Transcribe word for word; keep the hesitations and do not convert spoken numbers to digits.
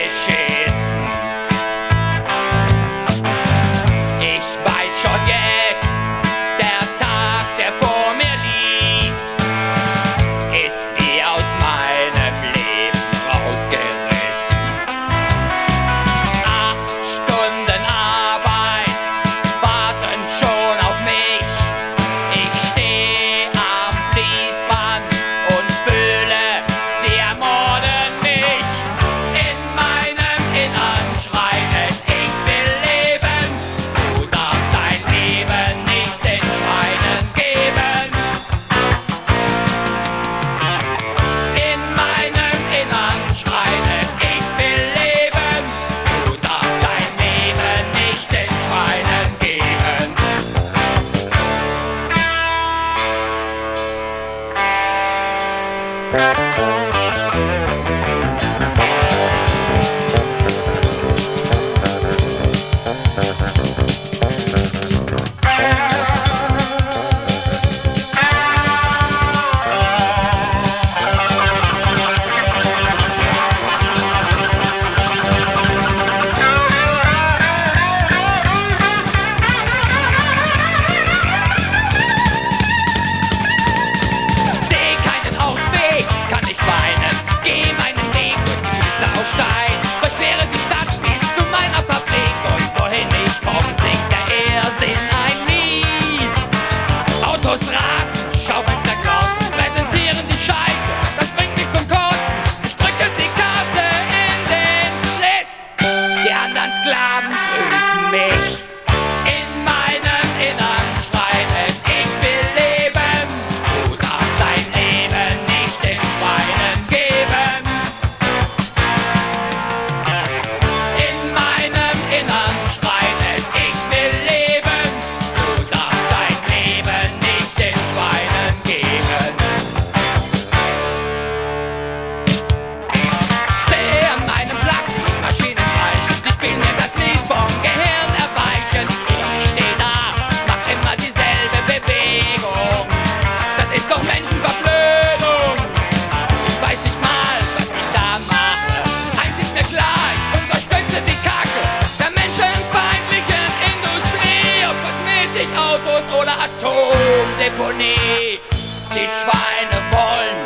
beschissen. Ich weiß schon jetzt, der Tag, der vor mir liegt, ist wie aus meinem Leben rausgerissen. Acht Stunden Arbeit warten schon auf mich. Ich steh am Fließband und fühle, sie ermorden mich. In meinem Innern schreit es, ich will leben. Du darfst dein Leben nicht den Schweinen geben. In meinem Innern schreit es, ich will leben. Du darfst dein Leben nicht den Schweinen geben. Seh keinen Ausweg, kann nicht weinen. Geh meinen Weg durch die Wüste aus Stein. Durchquere die Stadt bis zu meiner Fabrik. Und wohin ich komm, singt der Irrsinn ein Lied. Autos rasen, Schaufenster glotzen, präsentieren die Scheiße, das bringt mich zum Kotzen. Ich drücke die Karte in den Schlitz. Die anderen Sklaven grüßen mich. In meinem Innern schreit es, ich will leben. Du darfst dein Leben nicht den Schweinen geben. In meinem Innern schreit es, ich will leben. Du darfst dein Leben nicht den Schweinen geben. Steh an meinem Platz, die Maschinen kreischen, sie spielen mir das Lied vom Gehirn erweichen. Ich steh da, mach immer dieselbe Bewegung. Das ist doch Menschenverblödung. Ich weiß nicht mal, was ich da mache. Eins ist mir klar, ich unterstütze die Kacke der menschenfeindlichen Industrie. Ob Kosmetikautos oder Atomdeponie. Die Schweine wollen